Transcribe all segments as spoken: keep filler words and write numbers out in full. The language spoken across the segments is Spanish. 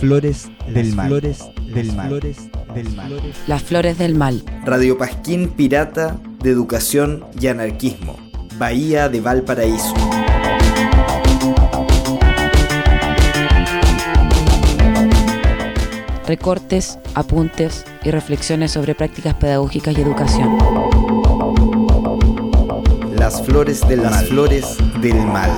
flores del mal. Flores del mal. Flores del mal. Las flores del mal. Radio Pasquín Pirata de Educación y Anarquismo. Bahía de Valparaíso. Recortes, apuntes y reflexiones sobre prácticas pedagógicas y educación. Las flores del Las mal. Flores del mal.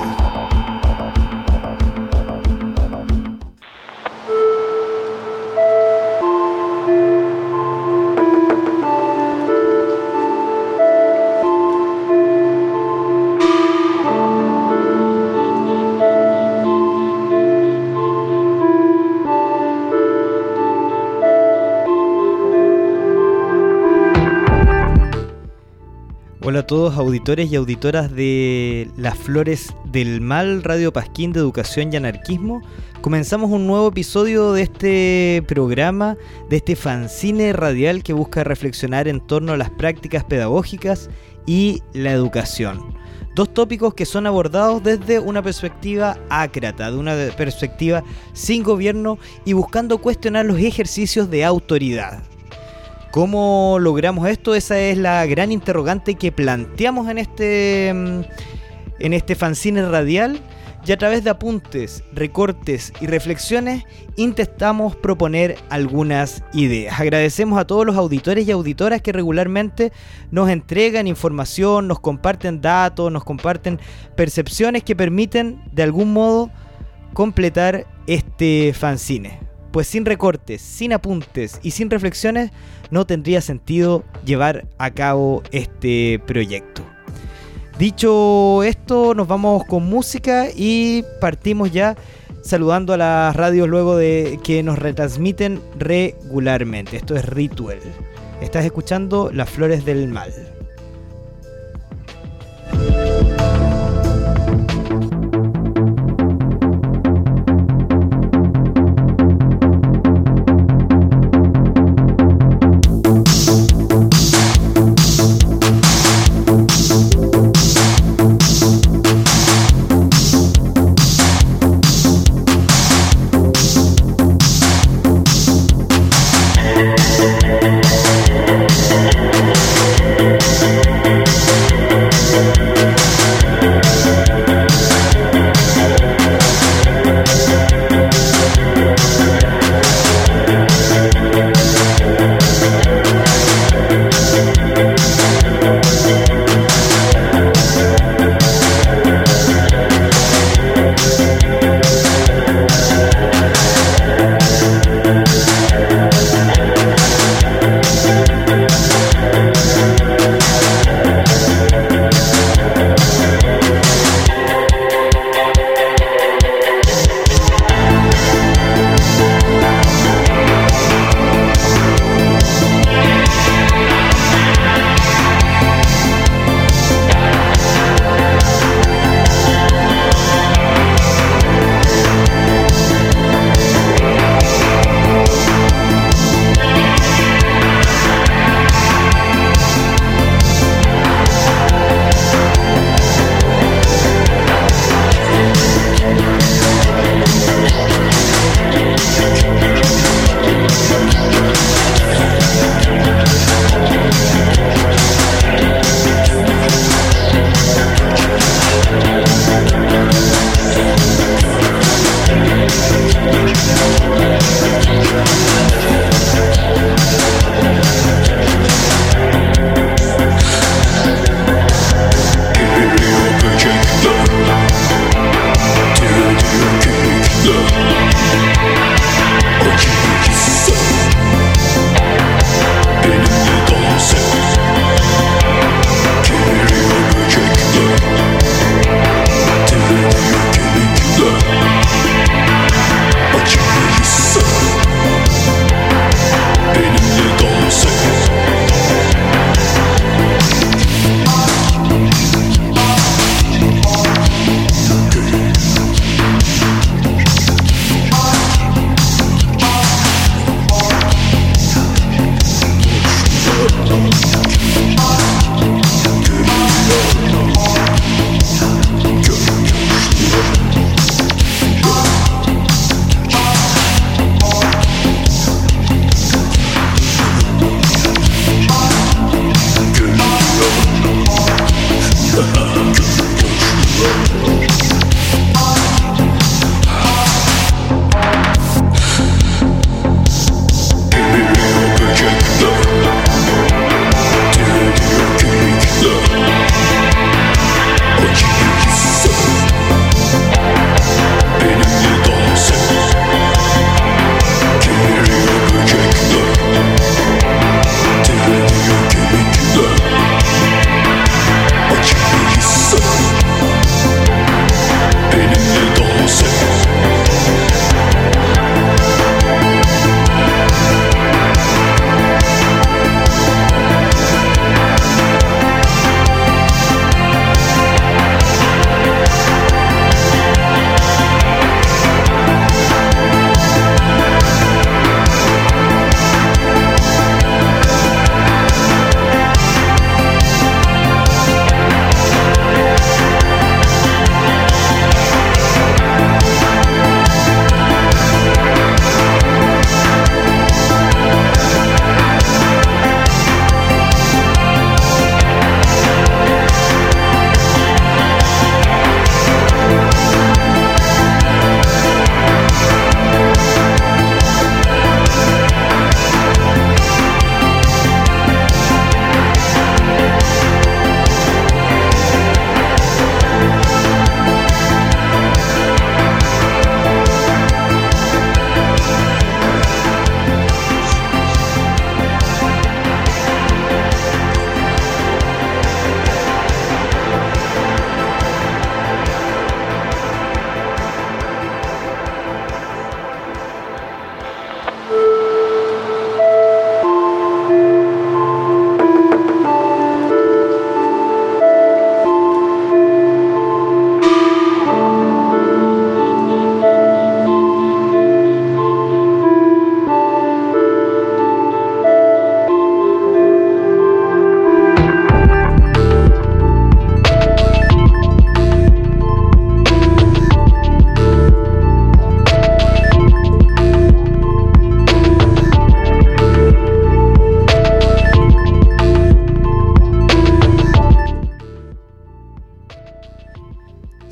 Hola a todos, auditores y auditoras de Las Flores del Mal, Radio Pasquín de Educación y Anarquismo. Comenzamos un nuevo episodio de este programa, de este fanzine radial que busca reflexionar en torno a las prácticas pedagógicas y la educación. Dos tópicos que son abordados desde una perspectiva ácrata, de una perspectiva sin gobierno y buscando cuestionar los ejercicios de autoridad. ¿Cómo logramos esto? Esa es la gran interrogante que planteamos en este, en este fanzine radial, y a través de apuntes, recortes y reflexiones intentamos proponer algunas ideas. Agradecemos a todos los auditores y auditoras que regularmente nos entregan información, nos comparten datos, nos comparten percepciones que permiten de algún modo completar este fanzine. Pues sin recortes, sin apuntes y sin reflexiones no tendría sentido llevar a cabo este proyecto. Dicho esto, nos vamos con música y partimos ya saludando a las radios luego de que nos retransmiten regularmente. Esto es Ritual. Estás escuchando Las Flores del Mal.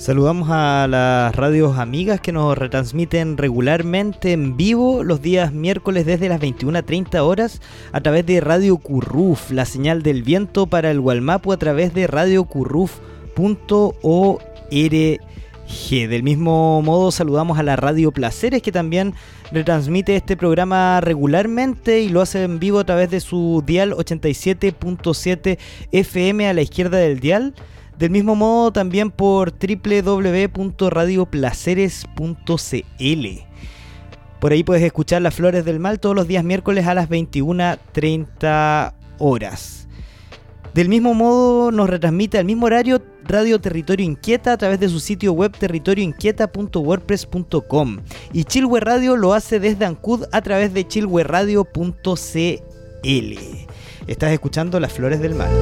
Saludamos a las radios amigas que nos retransmiten regularmente en vivo los días miércoles desde las veintiuna treinta horas a través de Radio Curruf, la señal del viento para el Gualmapu a través de radio curruf punto org. Del mismo modo saludamos a la Radio Placeres, que también retransmite este programa regularmente y lo hace en vivo a través de su dial ochenta y siete punto siete F M a la izquierda del dial. Del mismo modo también por doble u doble u doble u punto radio placeres punto c l. Por ahí puedes escuchar Las Flores del Mal todos los días miércoles a las veintiuna treinta horas. Del mismo modo nos retransmite al mismo horario Radio Territorio Inquieta a través de su sitio web territorio inquieta punto wordpress punto com. Y Chilhue Radio lo hace desde Ancud a través de chilhue radio punto c l. Estás escuchando Las Flores del Mal.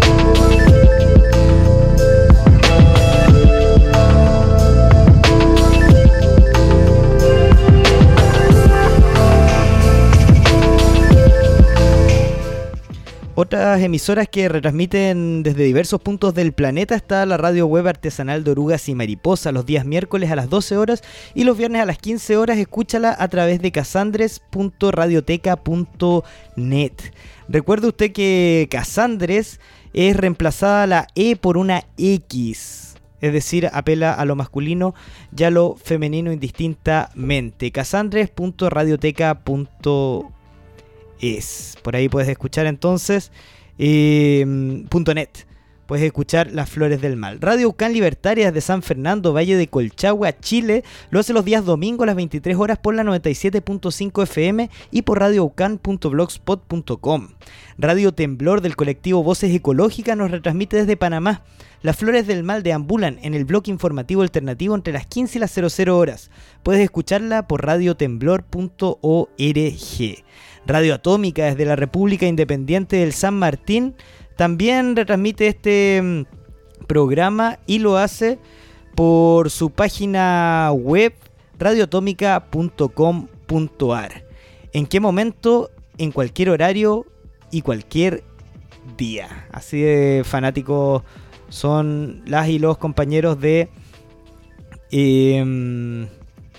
Otras emisoras que retransmiten desde diversos puntos del planeta está la radio web artesanal de Orugas y Mariposa los días miércoles a las doce horas y los viernes a las quince horas. Escúchala a través de casandres punto radioteca punto net. Recuerde usted que Casandres es reemplazada la E por una X, es decir, apela a lo masculino y a lo femenino indistintamente. casandres punto radioteca punto net es. Por ahí puedes escuchar entonces eh, .net. Puedes escuchar Las Flores del Mal. Radio Ucán Libertarias de San Fernando, Valle de Colchagua, Chile, lo hace los días domingos a las veintitrés horas por la noventa y siete punto cinco F M y por radio ucán punto blogspot punto com. Radio Temblor del colectivo Voces Ecológicas nos retransmite desde Panamá. Las Flores del Mal deambulan en el bloque informativo alternativo entre las quince y las cero cero horas. Puedes escucharla por radio temblor punto org. Radio Atómica desde la República Independiente del San Martín también retransmite este mm, programa y lo hace por su página web radio atómica punto com punto a r. ¿En qué momento? En cualquier horario y cualquier día. Así de fanáticos son las y los compañeros de eh,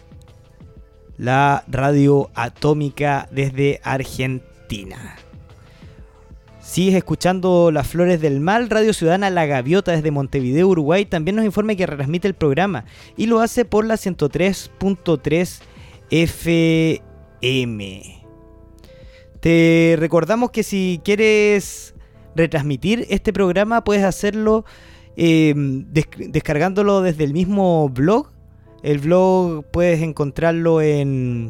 la Radio Atómica desde Argentina. Sigues escuchando Las Flores del Mal. Radio Ciudadana La Gaviota desde Montevideo, Uruguay, también nos informa que retransmite el programa y lo hace por la ciento tres punto tres F M. Te recordamos que si quieres retransmitir este programa puedes hacerlo eh, des- descargándolo desde el mismo blog. El blog puedes encontrarlo en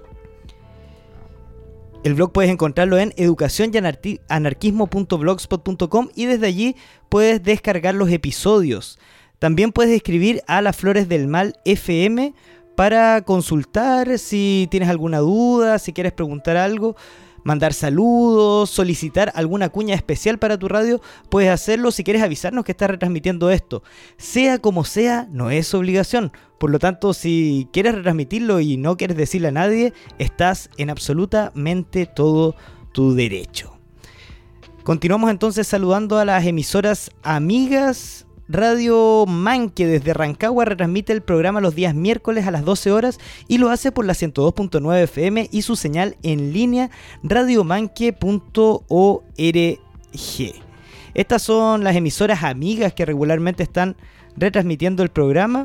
El blog puedes encontrarlo en educación y anarquismo punto blogspot punto com y desde allí puedes descargar los episodios. También puedes escribir a Las Flores del Mal F M para consultar si tienes alguna duda, si quieres preguntar algo, mandar saludos, solicitar alguna cuña especial para tu radio, puedes hacerlo. Si quieres avisarnos que estás retransmitiendo esto, sea como sea, no es obligación. Por lo tanto, si quieres retransmitirlo y no quieres decirle a nadie, estás en absolutamente todo tu derecho. Continuamos entonces saludando a las emisoras amigas. Radio Manque desde Rancagua retransmite el programa los días miércoles a las doce horas y lo hace por la ciento dos punto nueve F M y su señal en línea radiomanque punto org. Estas son las emisoras amigas que regularmente están retransmitiendo el programa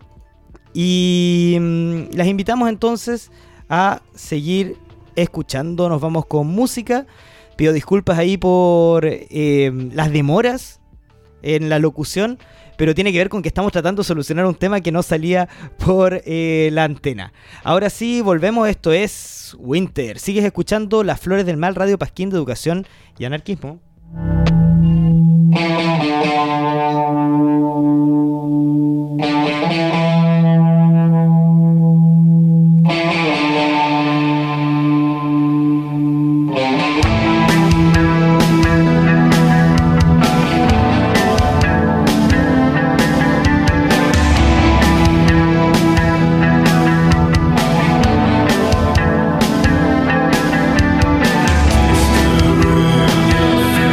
y mmm, las invitamos entonces a seguir escuchando. Nos vamos con música. Pido disculpas ahí por eh, las demoras en la locución, pero tiene que ver con que estamos tratando de solucionar un tema que no salía por eh, la antena. Ahora sí, volvemos, esto es Winter. Sigues escuchando Las Flores del Mal, Radio Pasquín de Educación y Anarquismo. Feel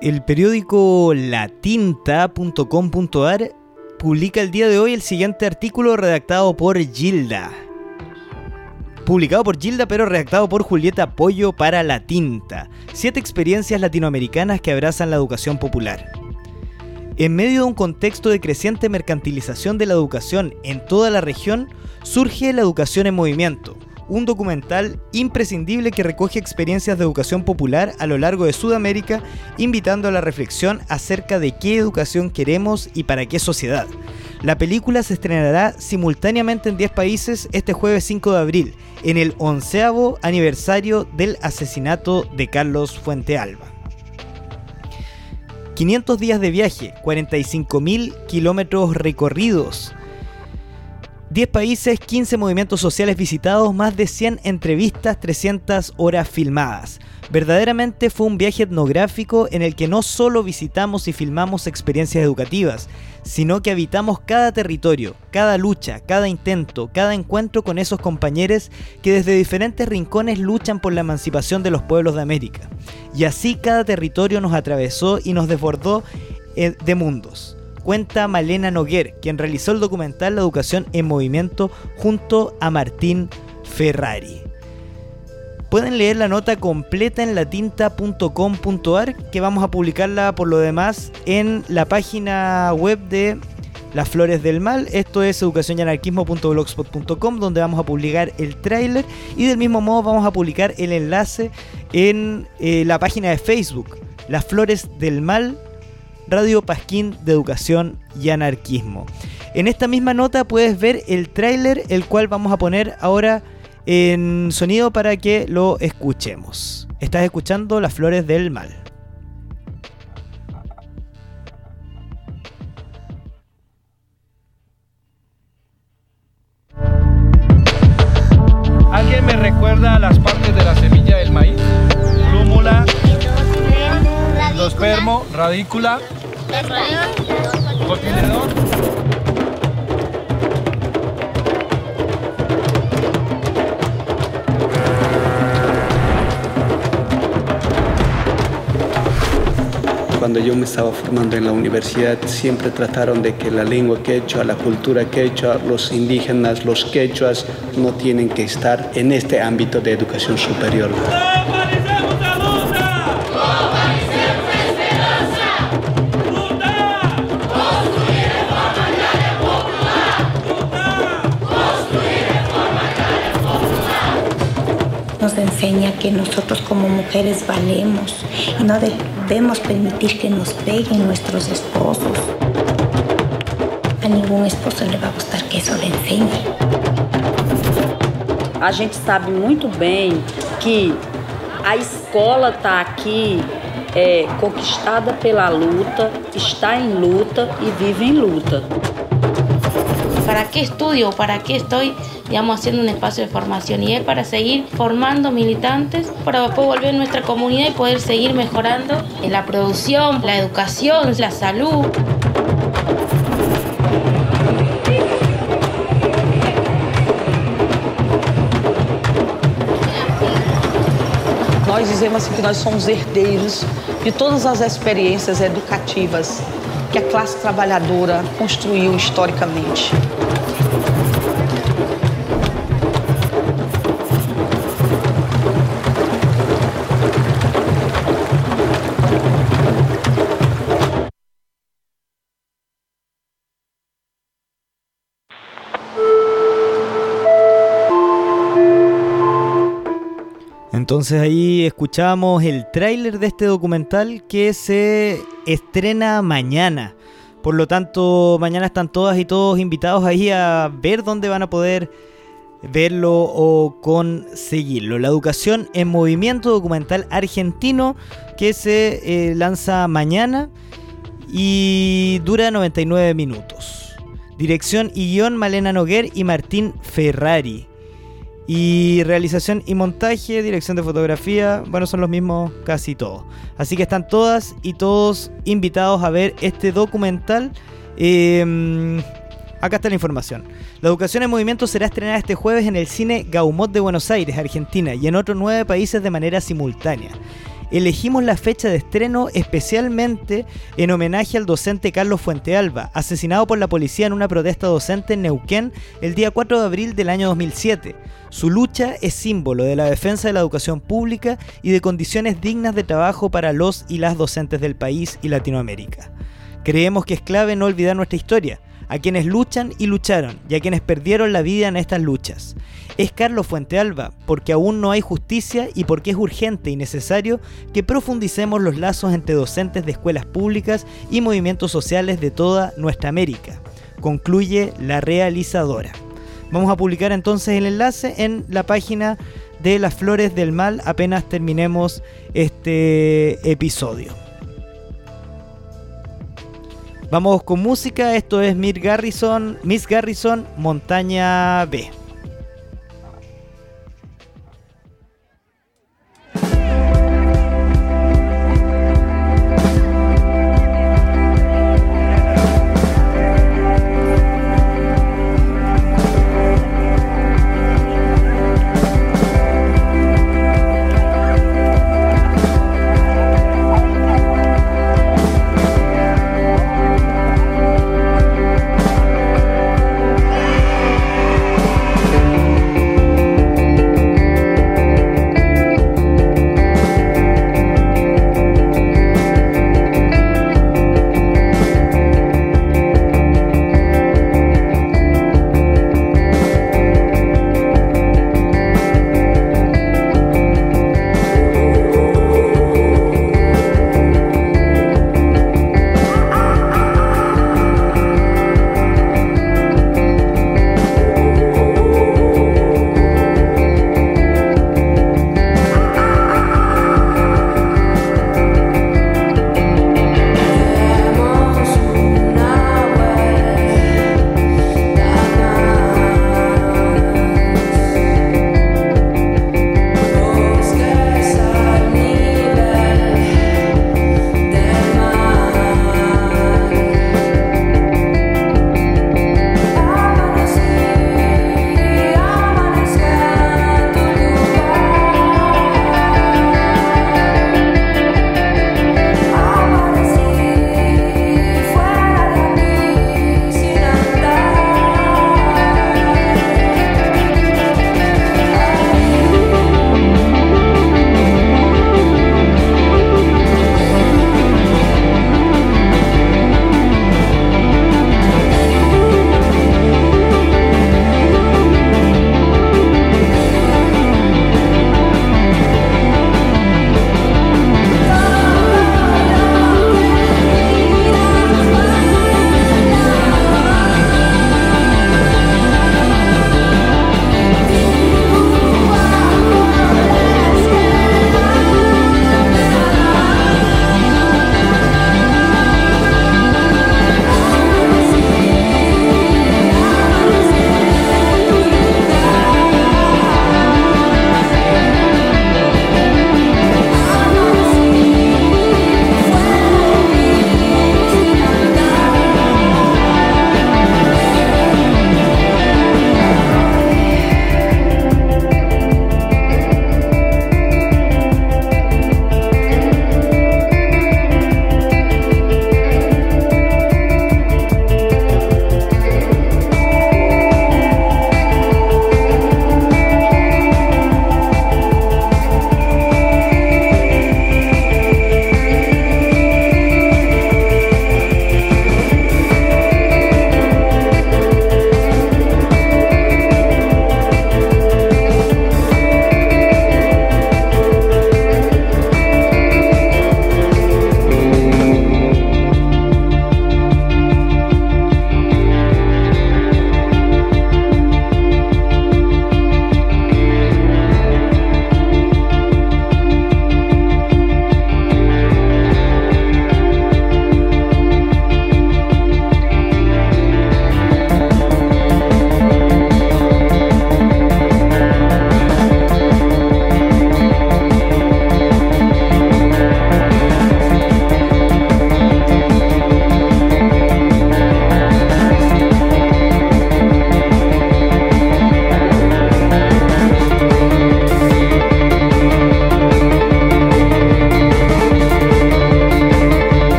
El periódico la tinta punto com punto a r publica el día de hoy el siguiente artículo redactado por Gilda. Publicado por Gilda, pero redactado por Julieta Pollo para La Tinta. Siete experiencias latinoamericanas que abrazan la educación popular. En medio de un contexto de creciente mercantilización de la educación en toda la región, surge La Educación en Movimiento, un documental imprescindible que recoge experiencias de educación popular a lo largo de Sudamérica, invitando a la reflexión acerca de qué educación queremos y para qué sociedad. La película se estrenará simultáneamente en diez países este jueves cinco de abril, en el onceavo aniversario del asesinato de Carlos Fuentealba. quinientos días de viaje, cuarenta y cinco mil kilómetros recorridos, diez países, quince movimientos sociales visitados, más de cien entrevistas, trescientas horas filmadas. Verdaderamente fue un viaje etnográfico en el que no solo visitamos y filmamos experiencias educativas, sino que habitamos cada territorio, cada lucha, cada intento, cada encuentro con esos compañeros que desde diferentes rincones luchan por la emancipación de los pueblos de América. Y así cada territorio nos atravesó y nos desbordó de mundos. Cuenta Malena Noguer, quien realizó el documental La Educación en Movimiento junto a Martín Ferrari. Pueden leer la nota completa en la tinta punto com punto a r, que vamos a publicarla por lo demás en la página web de Las Flores del Mal. Esto es educación y anarquismo punto blogspot punto com, donde vamos a publicar el tráiler y del mismo modo vamos a publicar el enlace en eh, la página de Facebook, Las Flores del Mal, Radio Pasquín de Educación y Anarquismo. En esta misma nota puedes ver el tráiler, el cual vamos a poner ahora en sonido para que lo escuchemos. Estás escuchando Las Flores del Mal. ¿Alguien me recuerda las partes de la semilla del maíz? Plúmula, endospermo, radícula, cotiledón. Cuando yo me estaba formando en la universidad, siempre trataron de que la lengua quechua, la cultura quechua, los indígenas, los quechuas, no tienen que estar en este ámbito de educación superior. Nos enseña que nosotros como mujeres valemos y no debemos permitir que nos peguen nuestros esposos. A ningún esposo le va a gustar que eso le enseñe. A gente sabe muito bem que a escola está aqui é, conquistada pela luta, está em luta e vive em luta. ¿Para qué estudio? ¿Para qué estoy, digamos, haciendo un espacio de formación? Y es para seguir formando militantes, para después volver a nuestra comunidad y poder seguir mejorando en la producción, la educación, la salud. Nós dizemos assim que nós somos herdeiros de todas as experiências educativas que a classe trabalhadora construiu historicamente. Entonces ahí escuchamos el tráiler de este documental que se estrena mañana. Por lo tanto, mañana están todas y todos invitados ahí a ver dónde van a poder verlo o conseguirlo. La Educación en Movimiento, documental argentino que se eh, lanza mañana y dura noventa y nueve minutos. Dirección y guión Malena Noguer y Martín Ferrari. Y realización y montaje, dirección de fotografía, bueno, son los mismos casi todos. Así que están todas y todos invitados a ver este documental. Eh, acá está la información. La Educación en Movimiento será estrenada este jueves en el Cine Gaumont de Buenos Aires, Argentina, y en otros nueve países de manera simultánea. Elegimos la fecha de estreno especialmente en homenaje al docente Carlos Fuentealba, asesinado por la policía en una protesta docente en Neuquén el día cuatro de abril del año dos mil siete. Su lucha es símbolo de la defensa de la educación pública y de condiciones dignas de trabajo para los y las docentes del país y Latinoamérica. Creemos que es clave no olvidar nuestra historia, a quienes luchan y lucharon y a quienes perdieron la vida en estas luchas. Es Carlos Fuentealba porque aún no hay justicia y porque es urgente y necesario que profundicemos los lazos entre docentes de escuelas públicas y movimientos sociales de toda nuestra América, concluye la realizadora. Vamos a publicar entonces el enlace en la página de Las Flores del Mal apenas terminemos este episodio. Vamos con música, esto es Miss Garrison, Miss Garrison, Montaña B. We'll be right back.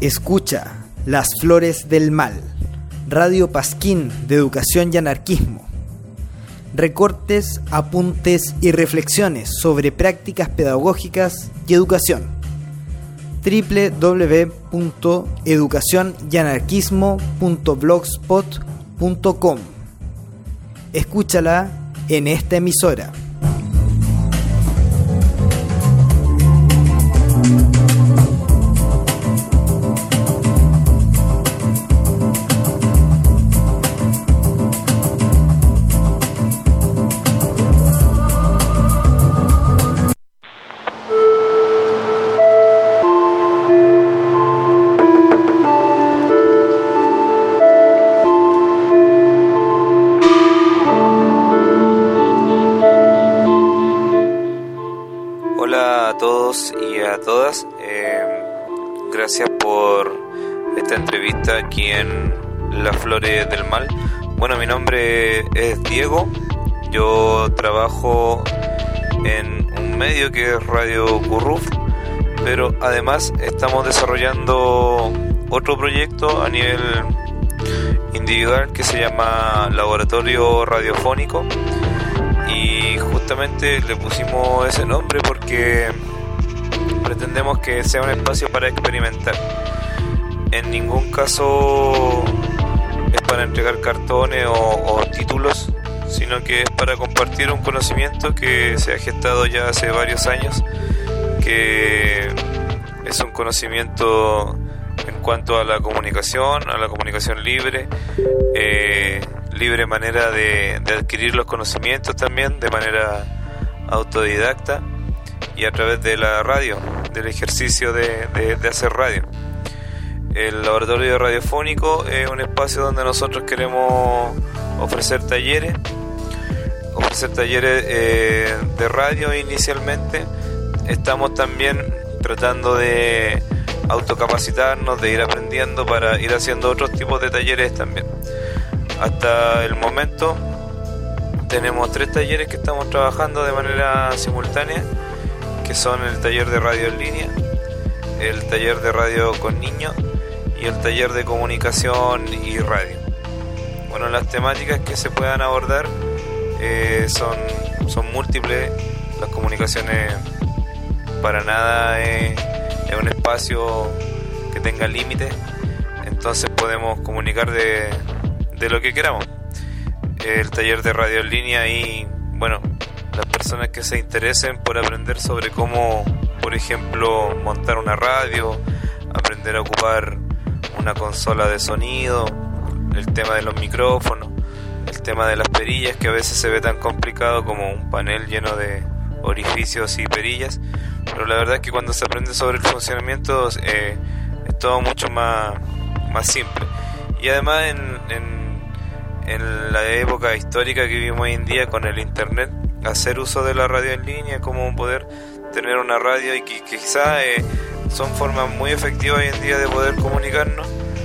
Escucha Las Flores del Mal, Radio Pasquín de Educación y Anarquismo. Recortes, apuntes y reflexiones sobre prácticas pedagógicas y educación. doble u doble u doble u punto educación y anarquismo punto blogspot punto com. Escúchala en esta emisora. Todas, eh, gracias por esta entrevista aquí en Las Flores del Mal. Bueno, mi nombre es Diego, yo trabajo en un medio que es Radio Curruf, pero además estamos desarrollando otro proyecto a nivel individual que se llama Laboratorio Radiofónico, y justamente le pusimos ese nombre porque pretendemos que sea un espacio para experimentar. En ningún caso es para entregar cartones o, o títulos, sino que es para compartir un conocimiento que se ha gestado ya hace varios años, que es un conocimiento en cuanto a la comunicación, a la comunicación libre, eh, libre manera de, de adquirir los conocimientos también, de manera autodidacta, y a través de la radio, del ejercicio de, de, de hacer radio. El laboratorio radiofónico es un espacio donde nosotros queremos ofrecer talleres, ofrecer talleres eh, de radio inicialmente. Estamos también tratando de autocapacitarnos, de ir aprendiendo para ir haciendo otros tipos de talleres también. Hasta el momento tenemos tres talleres que estamos trabajando de manera simultánea, que son el taller de radio en línea, el taller de radio con niños y el taller de comunicación y radio. Bueno, las temáticas que se puedan abordar eh, son, son múltiples. Las comunicaciones para nada es, es un espacio que tenga límites, entonces podemos comunicar de, de lo que queramos. El taller de radio en línea, y bueno, las personas que se interesen por aprender sobre cómo, por ejemplo, montar una radio, aprender a ocupar una consola de sonido, el tema de los micrófonos, el tema de las perillas, que a veces se ve tan complicado como un panel lleno de orificios y perillas, pero la verdad es que cuando se aprende sobre el funcionamiento eh, es todo mucho más, más simple. Y además en, en, en la época histórica que vivimos hoy en día con el internet, hacer uso de la radio en línea, como poder tener una radio, y que, que quizás eh, son formas muy efectivas hoy en día de poder comunicarnos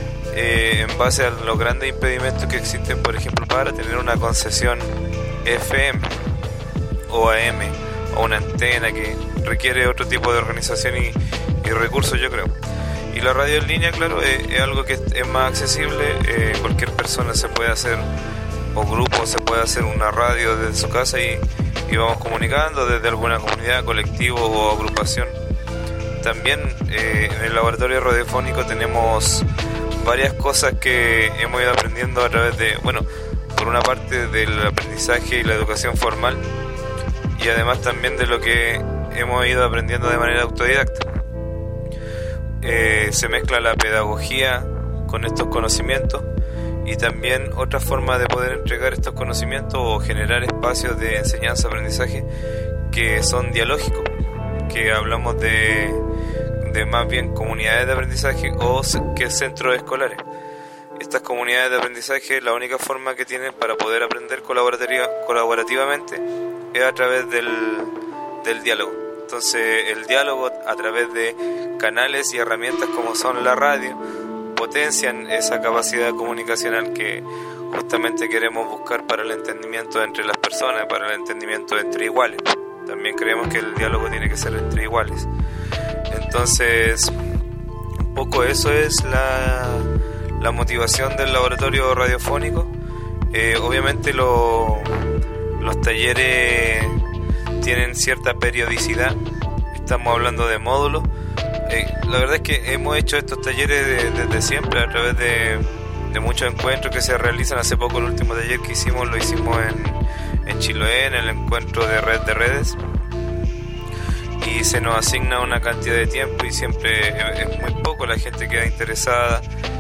eh, en base a los grandes impedimentos que existen, por ejemplo, para tener una concesión F M o A M o una antena, que requiere otro tipo de organización y, y recursos, yo creo. Y la radio en línea, claro, es, es algo que es más accesible, eh, cualquier persona se puede hacer, o grupo se puede hacer una radio desde su casa y, y vamos comunicando desde alguna comunidad, colectivo o agrupación. También eh, en el laboratorio radiofónico tenemos varias cosas que hemos ido aprendiendo a través de, bueno, por una parte del aprendizaje y la educación formal, y además también de lo que hemos ido aprendiendo de manera autodidacta. Eh, se mezcla la pedagogía con estos conocimientos, y también otra forma de poder entregar estos conocimientos o generar espacios de enseñanza-aprendizaje que son dialógicos, que hablamos de, de más bien comunidades de aprendizaje o que centros escolares. Estas comunidades de aprendizaje, la única forma que tienen para poder aprender colaborativa, colaborativamente es a través del, del diálogo. Entonces el diálogo a través de canales y herramientas como son la radio potencian esa capacidad comunicacional que justamente queremos buscar para el entendimiento entre las personas, para el entendimiento entre iguales. También creemos que el diálogo tiene que ser entre iguales. Entonces, poco eso es la, la motivación del laboratorio radiofónico. Eh, obviamente lo, los talleres tienen cierta periodicidad, estamos hablando de módulos. Eh, la verdad es que hemos hecho estos talleres de, desde siempre a través de, de muchos encuentros que se realizan. Hace poco el último taller que hicimos lo hicimos en, en Chiloé, en el encuentro de Red de Redes, y se nos asigna una cantidad de tiempo y siempre es muy poco la gente que queda interesada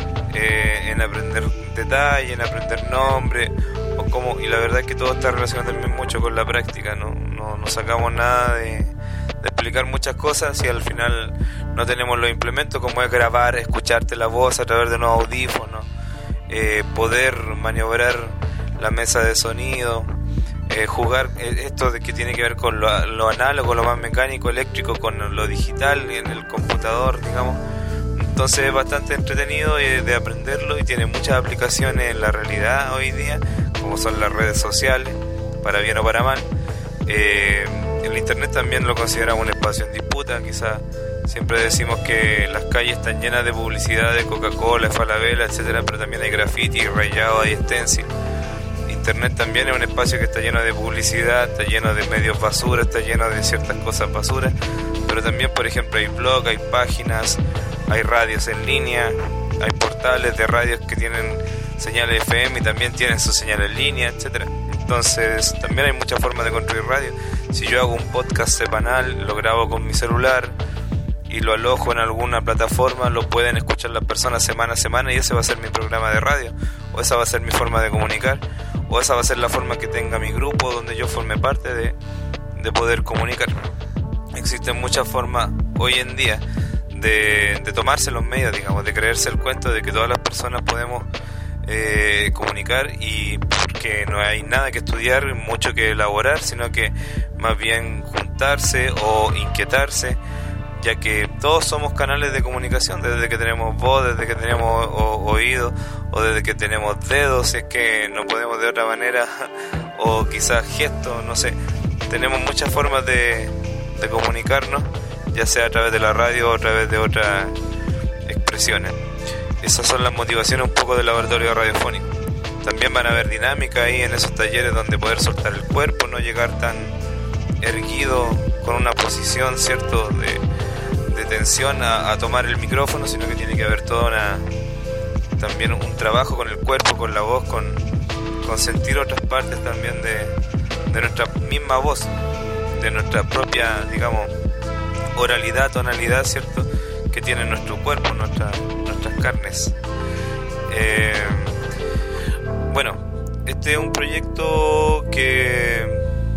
eh, en aprender detalles, en aprender nombres o cómo, y la verdad es que todo está relacionado también mucho con la práctica. No, no, no sacamos nada de, de explicar muchas cosas si al final no tenemos los implementos como es grabar, escucharte la voz a través de unos audífonos, eh, poder maniobrar la mesa de sonido, Eh, jugar esto de que tiene que ver con lo, lo análogo, lo más mecánico, eléctrico, con lo digital en el computador, digamos. Entonces es bastante entretenido de, de aprenderlo y tiene muchas aplicaciones en la realidad hoy día, como son las redes sociales, para bien o para mal. Eh, el internet también lo consideramos un espacio en disputa. Quizás siempre decimos que las calles están llenas de publicidad de Coca-Cola, Falabella, etcétera, pero también hay graffiti, rayado, hay stencil. Internet también es un espacio que está lleno de publicidad, está lleno de medios basura, está lleno de ciertas cosas basura, pero también, por ejemplo, hay blogs, hay páginas, hay radios en línea, hay portales de radios que tienen señales F M y también tienen su señal en línea, etcétera. Entonces también hay muchas formas de construir radio. Si yo hago un podcast semanal, lo grabo con mi celular y lo alojo en alguna plataforma, lo pueden escuchar las personas semana a semana y ese va a ser mi programa de radio, o esa va a ser mi forma de comunicar, o esa va a ser la forma que tenga mi grupo donde yo forme parte de, de poder comunicar. Existen muchas formas hoy en día de, de tomarse los medios, digamos, de creerse el cuento de que todas las personas podemos eh, comunicar, y porque no hay nada que estudiar, mucho que elaborar, sino que más bien juntarse o inquietarse, ya que todos somos canales de comunicación, desde que tenemos voz, desde que tenemos o, oído, o desde que tenemos dedos, si es que no podemos de otra manera, o quizás gestos, no sé. Tenemos muchas formas de, de comunicarnos, ya sea a través de la radio o a través de otras expresiones. Esas son las motivaciones un poco del laboratorio radiofónico. También van a haber dinámica ahí en esos talleres donde poder soltar el cuerpo, no llegar tan erguido con una posición, ¿cierto?, de de tensión a, a tomar el micrófono, sino que tiene que haber toda una también un trabajo con el cuerpo, con la voz, con, con sentir otras partes también de, de nuestra misma voz, de nuestra propia, digamos, oralidad, tonalidad, ¿cierto?, que tiene nuestro cuerpo, nuestra, nuestras carnes. Eh, bueno, este es un proyecto que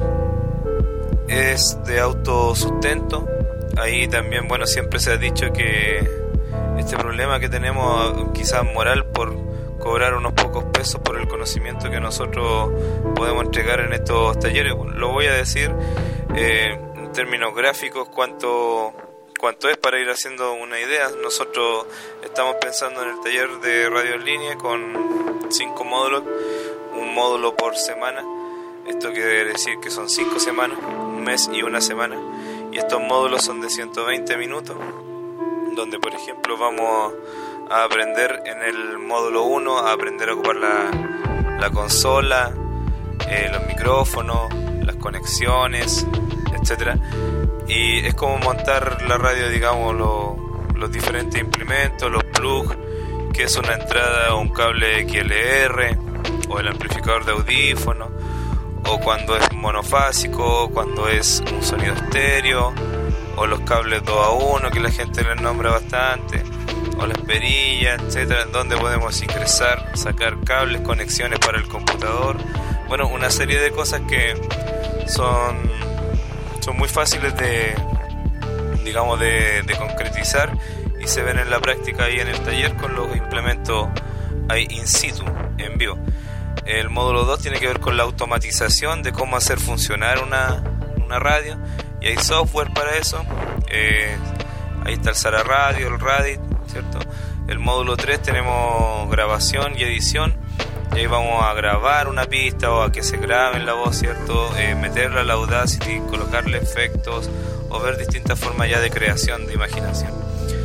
es de autosustento. Ahí también, bueno, siempre se ha dicho que este problema que tenemos quizás moral por cobrar unos pocos pesos por el conocimiento que nosotros podemos entregar en estos talleres, lo voy a decir eh, en términos gráficos cuánto, cuánto es para ir haciendo una idea. Nosotros estamos pensando en el taller de radio en línea con cinco módulos, un módulo por semana. Esto quiere decir que son cinco semanas, un mes y una semana. Y estos módulos son de ciento veinte minutos, donde por ejemplo vamos a aprender en el módulo uno a aprender a ocupar la, la consola, eh, los micrófonos, las conexiones, etcétera. Y es como montar la radio, digamos, lo, los diferentes implementos, los plugs, que es una entrada o un cable X L R, o el amplificador de audífono, o cuando es monofásico, cuando es un sonido estéreo, o los cables dos a uno que la gente les nombra bastante, o las perillas, etcétera, donde podemos ingresar, sacar cables, conexiones para el computador. Bueno, una serie de cosas que son, son muy fáciles de, digamos, de, de concretizar y se ven en la práctica ahí en el taller con los implementos ahí in situ, en vivo. El módulo dos tiene que ver con la automatización de cómo hacer funcionar una, una radio, y hay software para eso. Eh, ahí está el Sara Radio, el Radit, ¿cierto? El módulo tres tenemos grabación y edición, y ahí vamos a grabar una pista o a que se grabe la voz, ¿cierto? Eh, meterla a la Audacity, colocarle efectos o ver distintas formas ya de creación, de imaginación.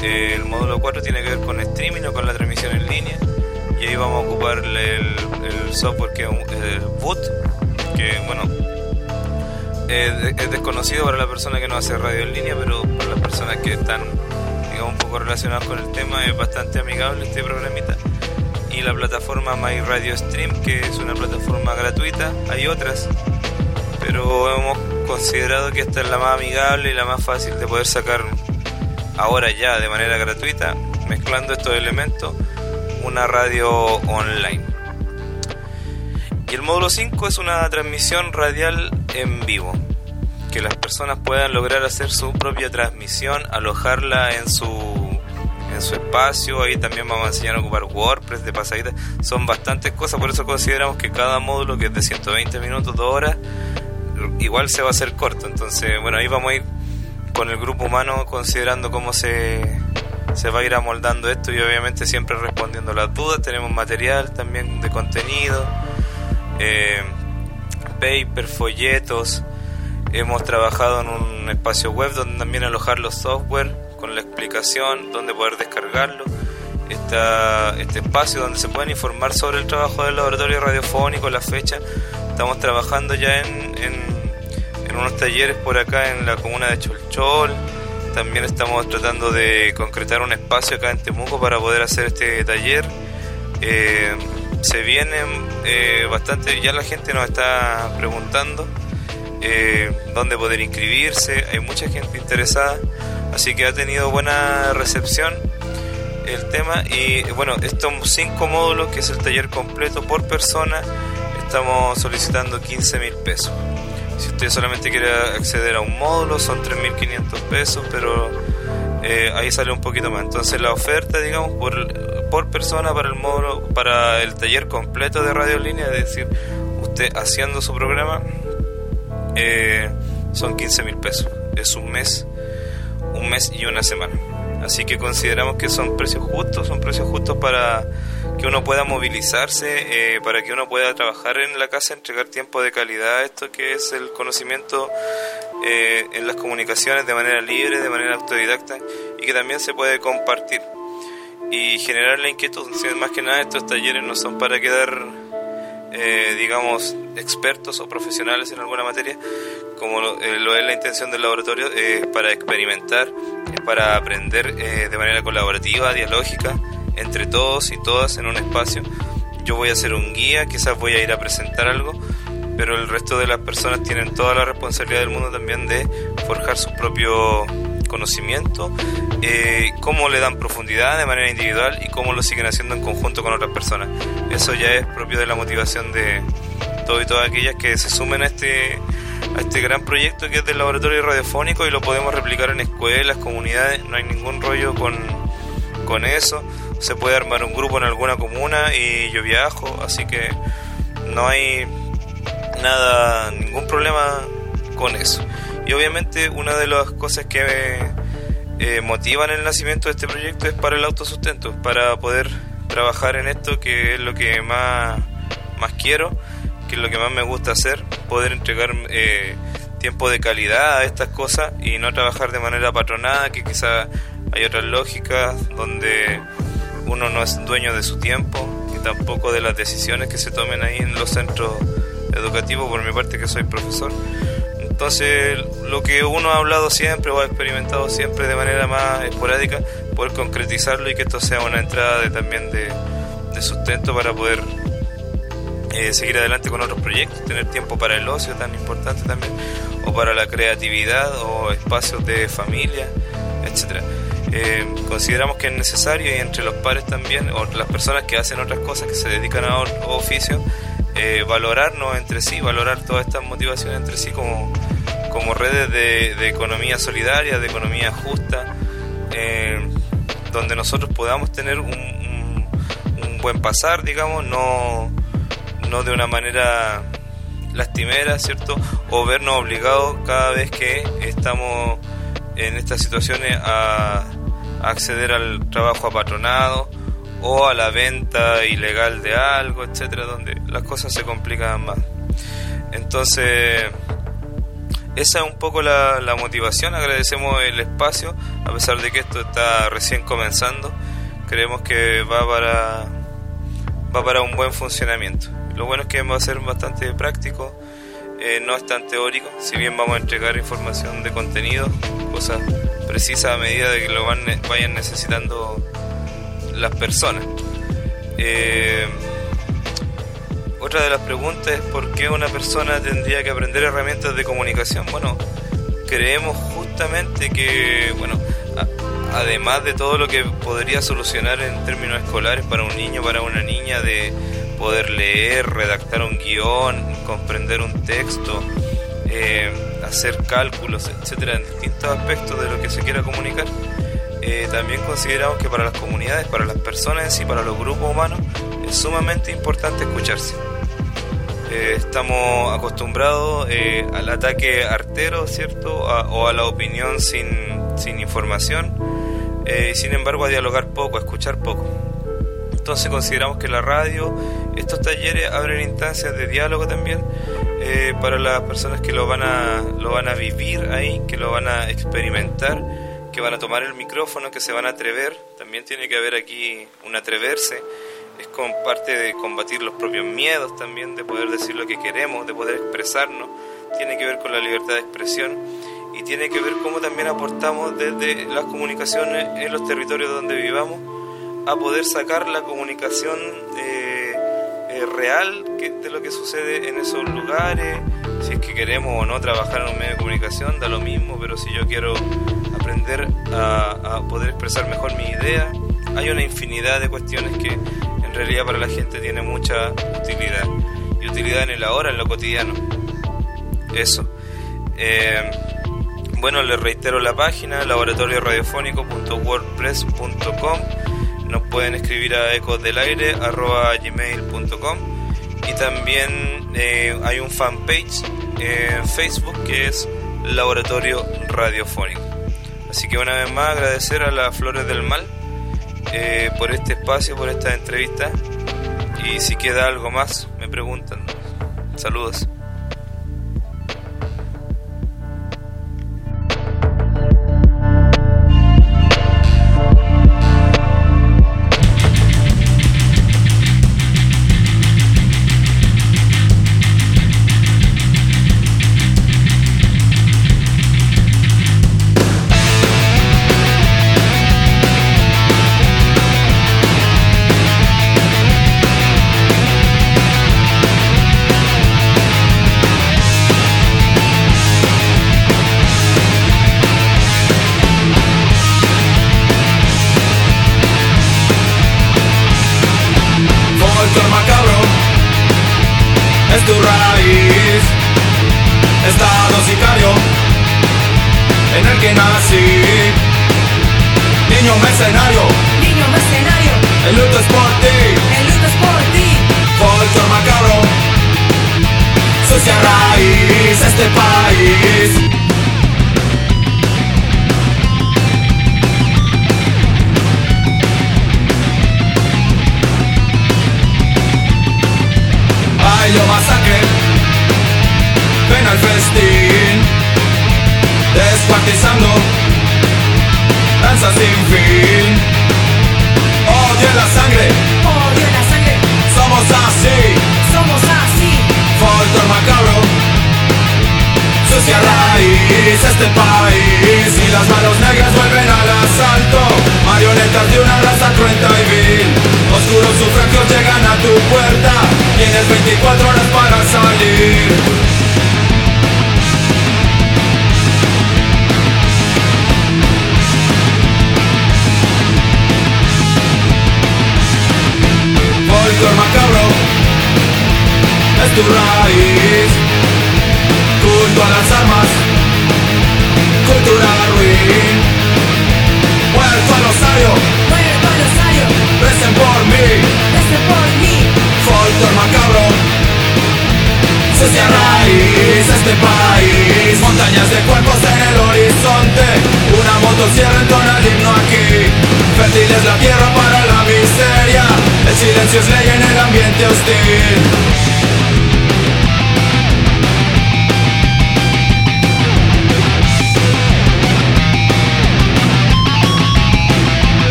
Eh, el módulo cuatro tiene que ver con streaming o con la transmisión en línea, y ahí vamos a ocupar el, el software que es el Boot, que bueno, es, es desconocido para la persona que no hace radio en línea, pero para las personas que están, digamos, un poco relacionadas con el tema, es bastante amigable este programita. Y la plataforma My Radio Stream, que es una plataforma gratuita. Hay otras, pero hemos considerado que esta es la más amigable y la más fácil de poder sacar ahora ya de manera gratuita, mezclando estos elementos, una radio online. Y el módulo cinco es una transmisión radial en vivo, que las personas puedan lograr hacer su propia transmisión, alojarla en su en su espacio. Ahí también vamos a enseñar a ocupar WordPress de pasadita. Son bastantes cosas, por eso consideramos que cada módulo, que es de ciento veinte minutos, dos horas, igual se va a hacer corto. Entonces, bueno, ahí vamos a ir con el grupo humano considerando cómo se, se va a ir amoldando esto, y obviamente siempre respondiendo las dudas. Tenemos material también de contenido, eh, paper, folletos. Hemos trabajado en un espacio web donde también alojar los software con la explicación, donde poder descargarlo. Está este espacio donde se pueden informar sobre el trabajo del laboratorio radiofónico, la fecha. Estamos trabajando ya en, en, en unos talleres por acá en la comuna de Cholchol. También estamos tratando de concretar un espacio acá en Temuco para poder hacer este taller. Eh, se vienen eh, bastante, ya la gente nos está preguntando eh, dónde poder inscribirse. Hay mucha gente interesada, así que ha tenido buena recepción el tema. Y bueno, estos cinco módulos, que es el taller completo por persona, estamos solicitando quince mil pesos. Si usted solamente quiere acceder a un módulo, son tres mil quinientos pesos, pero eh, ahí sale un poquito más. Entonces la oferta, digamos, por, por persona para el módulo, para el taller completo de radio en línea, es decir, usted haciendo su programa, eh, son quince mil pesos. Es un mes, un mes y una semana. Así que consideramos que son precios justos, son precios justos para que uno pueda movilizarse, eh, para que uno pueda trabajar en la casa, entregar tiempo de calidad a esto que es el conocimiento eh, en las comunicaciones de manera libre, de manera autodidacta, y que también se puede compartir y generar la inquietud. Más que nada, estos talleres no son para quedar, eh, digamos, expertos o profesionales en alguna materia, como lo, eh, lo es la intención del laboratorio, es eh, para experimentar, es para aprender eh, de manera colaborativa, dialógica, entre todos y todas en un espacio. Yo voy a ser un guía, quizás voy a ir a presentar algo, pero el resto de las personas tienen toda la responsabilidad del mundo también de forjar su propio conocimiento, eh, cómo le dan profundidad de manera individual y cómo lo siguen haciendo en conjunto con otras personas. Eso ya es propio de la motivación de todos y todas aquellas que se sumen a este a este gran proyecto que es del laboratorio radiofónico, y lo podemos replicar en escuelas, comunidades. No hay ningún rollo con, con eso. Se puede armar un grupo en alguna comuna y yo viajo, así que no hay nada, ningún problema con eso. Y obviamente una de las cosas que eh, motivan el nacimiento de este proyecto es para el autosustento, para poder trabajar en esto, que es lo que más, más quiero, que es lo que más me gusta hacer, poder entregar eh, tiempo de calidad a estas cosas y no trabajar de manera patronada, que quizá hay otras lógicas donde uno no es dueño de su tiempo y tampoco de las decisiones que se tomen ahí en los centros educativos, por mi parte que soy profesor. Entonces lo que uno ha hablado siempre o ha experimentado siempre de manera más esporádica, poder concretizarlo y que esto sea una entrada de, también de, de sustento para poder eh, seguir adelante con otros proyectos, tener tiempo para el ocio tan importante también, o para la creatividad o espacios de familia, etcétera. Eh, consideramos que es necesario, y entre los pares también, o las personas que hacen otras cosas, que se dedican a otro oficio, eh, valorarnos entre sí, valorar todas estas motivaciones entre sí como, como redes de, de economía solidaria, de economía justa, eh, donde nosotros podamos tener un, un, un buen pasar, digamos, no, no de una manera lastimera, ¿cierto? O vernos obligados cada vez que estamos en estas situaciones a acceder al trabajo apatronado o a la venta ilegal de algo, etcétera, donde las cosas se complican más. Entonces esa es un poco la, la motivación. Agradecemos el espacio, a pesar de que esto está recién comenzando. Creemos que va para, va para un buen funcionamiento. Lo bueno es que va a ser bastante práctico, eh, no es tan teórico, si bien vamos a entregar información de contenido, cosas precisas a medida de que lo van, vayan necesitando las personas. Eh, otra de las preguntas es ¿por qué una persona tendría que aprender herramientas de comunicación? Bueno, creemos justamente que, bueno, a, además de todo lo que podría solucionar en términos escolares para un niño, para una niña, de poder leer, redactar un guión, comprender un texto, eh, hacer cálculos, etcétera, en distintos aspectos de lo que se quiera comunicar, eh, también consideramos que para las comunidades, para las personas en sí, para los grupos humanos, es sumamente importante escucharse. Eh, estamos acostumbrados eh, al ataque artero, ¿cierto? A, o a la opinión sin, sin información, eh, y sin embargo a dialogar poco, a escuchar poco. Entonces consideramos que la radio, estos talleres abren instancias de diálogo también, eh, para las personas que lo van a lo van a vivir ahí, que lo van a experimentar, que van a tomar el micrófono, que se van a atrever. También tiene que haber aquí un atreverse, es con parte de combatir los propios miedos también, de poder decir lo que queremos, de poder expresarnos. Tiene que ver con la libertad de expresión y tiene que ver cómo también aportamos desde las comunicaciones en los territorios donde vivamos a poder sacar la comunicación eh, eh, real que, de lo que sucede en esos lugares. Si es que queremos o no trabajar en un medio de comunicación, da lo mismo, pero si yo quiero aprender a, a poder expresar mejor mi idea, hay una infinidad de cuestiones que en realidad para la gente tiene mucha utilidad, y utilidad en el ahora, en lo cotidiano. Eso. Eh, bueno, les reitero la página, laboratorio radiofónico punto wordpress punto com. Nos pueden escribir a ecosdelaire arroba gmail punto com, y también eh, hay un fanpage en Facebook que es Laboratorio Radiofónico. Así que una vez más agradecer a las Flores del Mal eh, por este espacio, por esta entrevista, y si queda algo más me preguntan. Saludos.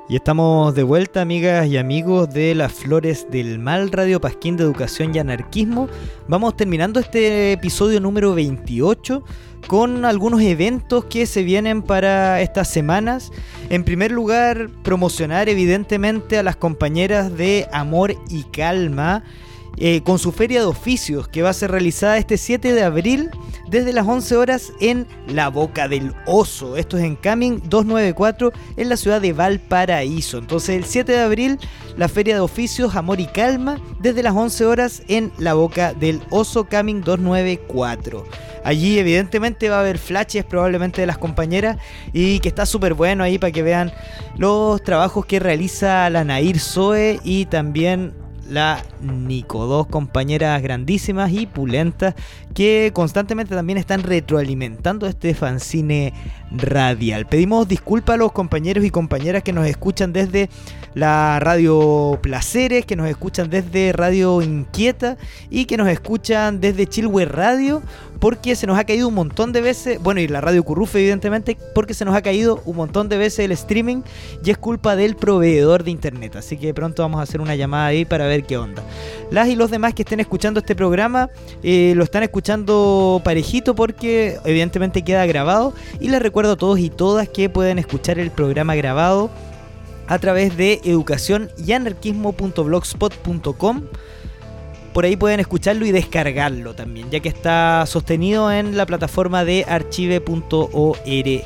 Y estamos de vuelta, amigas y amigos de Las Flores del Mal, Radio Pasquín de Educación y Anarquismo. Vamos terminando este episodio número veintiocho con algunos eventos que se vienen para estas semanas. En primer lugar, promocionar evidentemente a las compañeras de Amor y Calma eh, con su feria de oficios, que va a ser realizada este siete de abril desde las once horas en La Boca del Oso. Esto es en Camin doscientos noventa y cuatro en la ciudad de Valparaíso. Entonces el siete de abril la feria de oficios Amor y Calma desde las once horas en La Boca del Oso, Camin doscientos noventa y cuatro. Allí evidentemente va a haber flashes probablemente de las compañeras y que está súper bueno ahí para que vean los trabajos que realiza la Nair Zoe y también la Nico, dos compañeras grandísimas y pulentas que constantemente también están retroalimentando este fanzine radial. Pedimos disculpas a los compañeros y compañeras que nos escuchan desde la Radio Placeres, que nos escuchan desde Radio Inquieta y que nos escuchan desde Chilhue Radio, porque se nos ha caído un montón de veces, bueno, y la Radio Currufe evidentemente, porque se nos ha caído un montón de veces el streaming y es culpa del proveedor de internet, así que pronto vamos a hacer una llamada ahí para ver qué onda. Las y los demás que estén escuchando este programa eh, lo están escuchando parejito porque evidentemente queda grabado, y les recuerdo a todos y todas que pueden escuchar el programa grabado a través de educación y anarquismo punto blogspot punto com. Por ahí pueden escucharlo y descargarlo también, ya que está sostenido en la plataforma de archive punto org.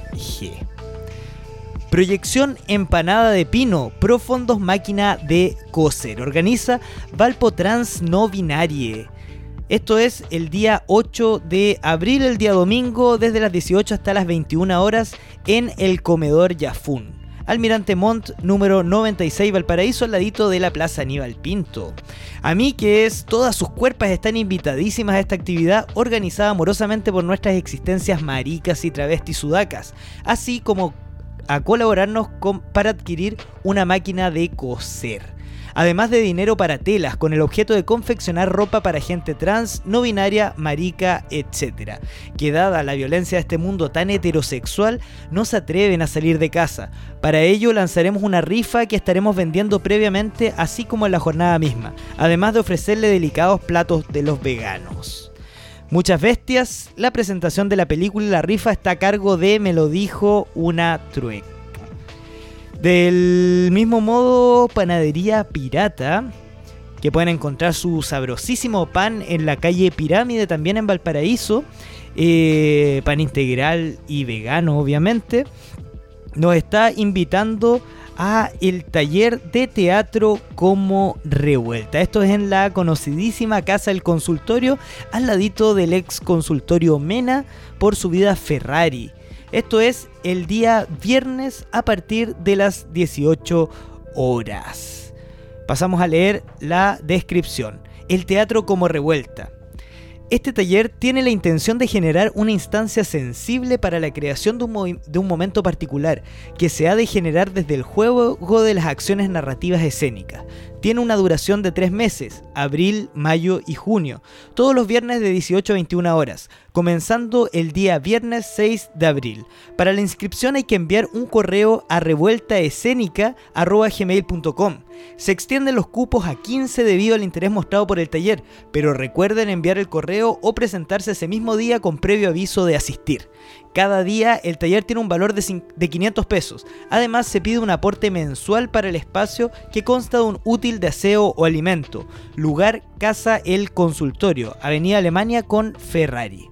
Proyección Empanada de Pino, Profondos Máquina de Coser. Organiza Valpo Trans No Binarie. Esto es el día ocho de abril, el día domingo, desde las dieciocho hasta las veintiuna horas en el Comedor Yafún. Almirante Montt, número noventa y seis, Valparaíso, al ladito de la Plaza Aníbal Pinto. A mí, que es todas sus cuerpas están invitadísimas a esta actividad organizada amorosamente por nuestras existencias maricas y travestis sudacas, así como a colaborarnos con, para adquirir una máquina de coser. Además de dinero para telas, con el objeto de confeccionar ropa para gente trans, no binaria, marica, etcétera. Que dada la violencia de este mundo tan heterosexual, no se atreven a salir de casa. Para ello lanzaremos una rifa que estaremos vendiendo previamente, así como en la jornada misma, además de ofrecerle delicados platos de los veganos. Muchas bestias, la presentación de la película y la rifa está a cargo de Me lo dijo una trueca. Del mismo modo, Panadería Pirata, que pueden encontrar su sabrosísimo pan en la calle Pirámide, también en Valparaíso, eh, pan integral y vegano obviamente, nos está invitando a el taller de teatro como Revuelta. Esto es en la conocidísima Casa del Consultorio, al ladito del ex consultorio Mena por Subida Ferrari. Esto es el día viernes a partir de las dieciocho horas. Pasamos a leer la descripción. El teatro como Revuelta. Este taller tiene la intención de generar una instancia sensible para la creación de un, movi- de un momento particular, que se ha de generar desde el juego de las acciones narrativas escénicas. Tiene una duración de tres meses, abril, mayo y junio, todos los viernes de dieciocho a veintiuna horas, comenzando el día viernes seis de abril. Para la inscripción hay que enviar un correo a revueltaescénica arroba gmail punto com. Se extienden los cupos a quince debido al interés mostrado por el taller, pero recuerden enviar el correo o presentarse ese mismo día con previo aviso de asistir. Cada día el taller tiene un valor de quinientos pesos. Además se pide un aporte mensual para el espacio que consta de un útil de aseo o alimento. Lugar Casa El Consultorio, Avenida Alemania con Ferrari.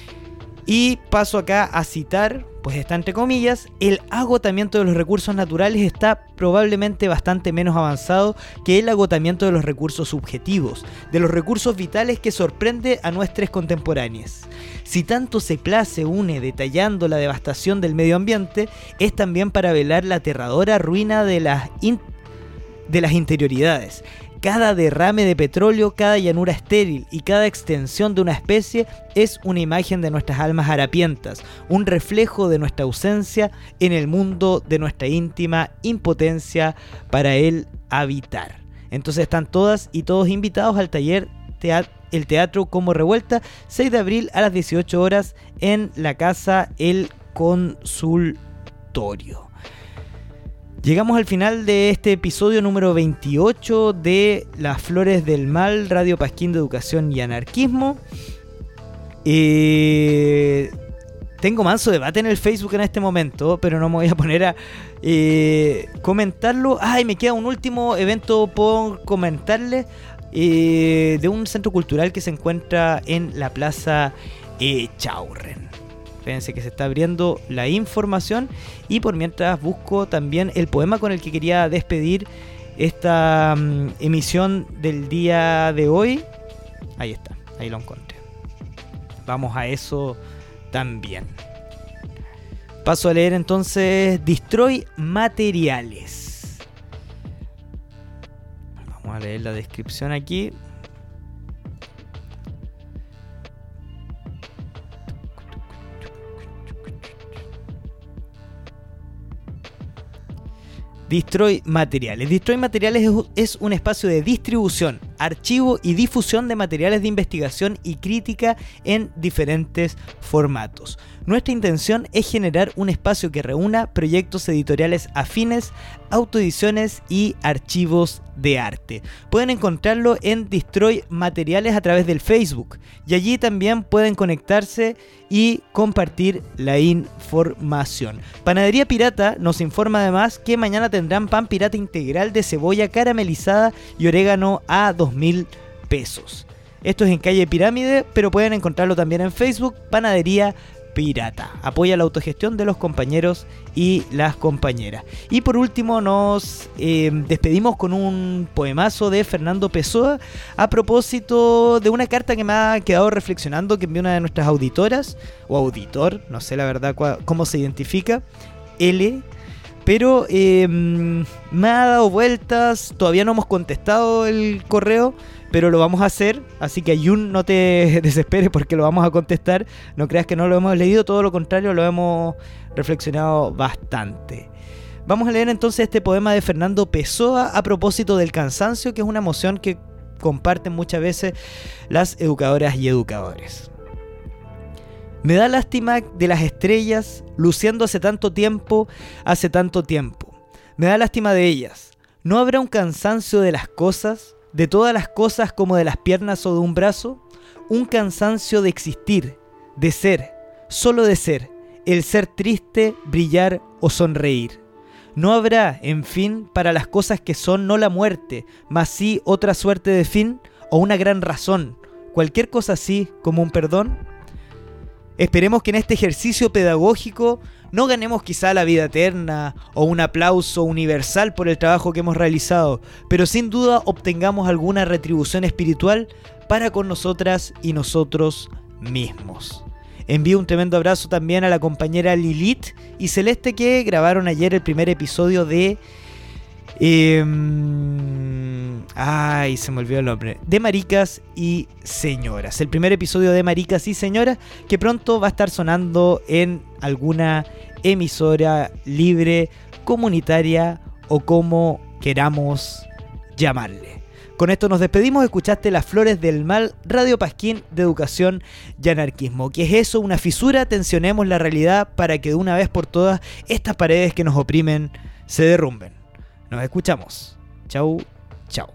Y paso acá a citar, pues está entre comillas, el agotamiento de los recursos naturales está probablemente bastante menos avanzado que el agotamiento de los recursos subjetivos, de los recursos vitales que sorprende a nuestros contemporáneos. Si tanto se place une detallando la devastación del medio ambiente, es también para velar la aterradora ruina de las, in- de las interioridades. Cada derrame de petróleo, cada llanura estéril y cada extensión de una especie es una imagen de nuestras almas harapientas, un reflejo de nuestra ausencia en el mundo, de nuestra íntima impotencia para él habitar. Entonces están todas y todos invitados al taller teat- El Teatro como Revuelta, seis de abril a las dieciocho horas en la Casa El Consultorio. Llegamos al final de este episodio número veintiocho de Las Flores del Mal, Radio Pasquín de Educación y Anarquismo. Eh, tengo manso debate en el Facebook en este momento, pero no me voy a poner a eh, comentarlo. Ay, me queda un último evento por comentarles eh, de un centro cultural que se encuentra en la Plaza Echaurren. Fíjense que se está abriendo la información y por mientras busco también el poema con el que quería despedir esta um, emisión del día de hoy. Ahí está, ahí lo encontré. Vamos a eso también. Paso a leer entonces Destroy Materiales. Vamos a leer la descripción aquí. Destroy Materiales. Destroy Materiales es un espacio de distribución, archivo y difusión de materiales de investigación y crítica en diferentes formatos. Nuestra intención es generar un espacio que reúna proyectos editoriales afines, autoediciones y archivos de arte. Pueden encontrarlo en Destroy Materiales a través del Facebook y allí también pueden conectarse y compartir la información. Panadería Pirata nos informa además que mañana tendrán pan pirata integral de cebolla caramelizada y orégano a dos mil pesos. Esto es en calle Pirámide, pero pueden encontrarlo también en Facebook, Panadería Pirata. Apoya la autogestión de los compañeros y las compañeras. Y por último nos eh, despedimos con un poemazo de Fernando Pessoa a propósito de una carta que me ha quedado reflexionando, que envió una de nuestras auditoras o auditor, no sé la verdad cua, cómo se identifica, L, pero eh, me ha dado vueltas, todavía no hemos contestado el correo, pero lo vamos a hacer, así que Ayun, no te desesperes porque lo vamos a contestar. No creas que no lo hemos leído, todo lo contrario, lo hemos reflexionado bastante. Vamos a leer entonces este poema de Fernando Pessoa a propósito del cansancio, que es una emoción que comparten muchas veces las educadoras y educadores. Me da lástima de las estrellas luciendo hace tanto tiempo, hace tanto tiempo. Me da lástima de ellas. ¿No habrá un cansancio de las cosas? De todas las cosas como de las piernas o de un brazo, un cansancio de existir, de ser, solo de ser, el ser triste, brillar o sonreír. No habrá, en fin, para las cosas que son no la muerte, mas sí otra suerte de fin o una gran razón, cualquier cosa así como un perdón. Esperemos que en este ejercicio pedagógico no ganemos quizá la vida eterna o un aplauso universal por el trabajo que hemos realizado, pero sin duda obtengamos alguna retribución espiritual para con nosotras y nosotros mismos. Envío un tremendo abrazo también a la compañera Lilith y Celeste, que grabaron ayer el primer episodio de... Eh, ay, se me olvidó el nombre. De Maricas y Señoras. El primer episodio de Maricas y Señoras, que pronto va a estar sonando en alguna emisora libre, comunitaria o como queramos llamarle. Con esto nos despedimos. Escuchaste Las Flores del Mal, Radio Pasquín de Educación y Anarquismo. ¿Qué es eso? Una fisura. Tensionemos la realidad para que de una vez por todas estas paredes que nos oprimen se derrumben. Nos escuchamos. Chau, chau.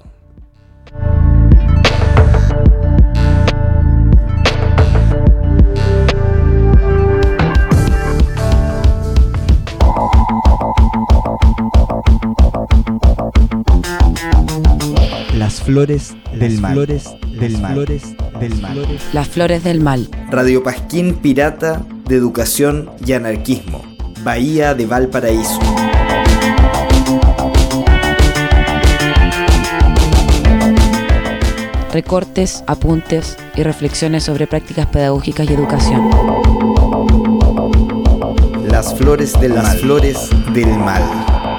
Las flores del mal. Flores del mal. Flores del mal. Las Flores del Mal. Radio Pasquín Pirata de Educación y Anarquismo. Bahía de Valparaíso. Recortes, apuntes y reflexiones sobre prácticas pedagógicas y educación. Las flores del Las mal. Flores del mal.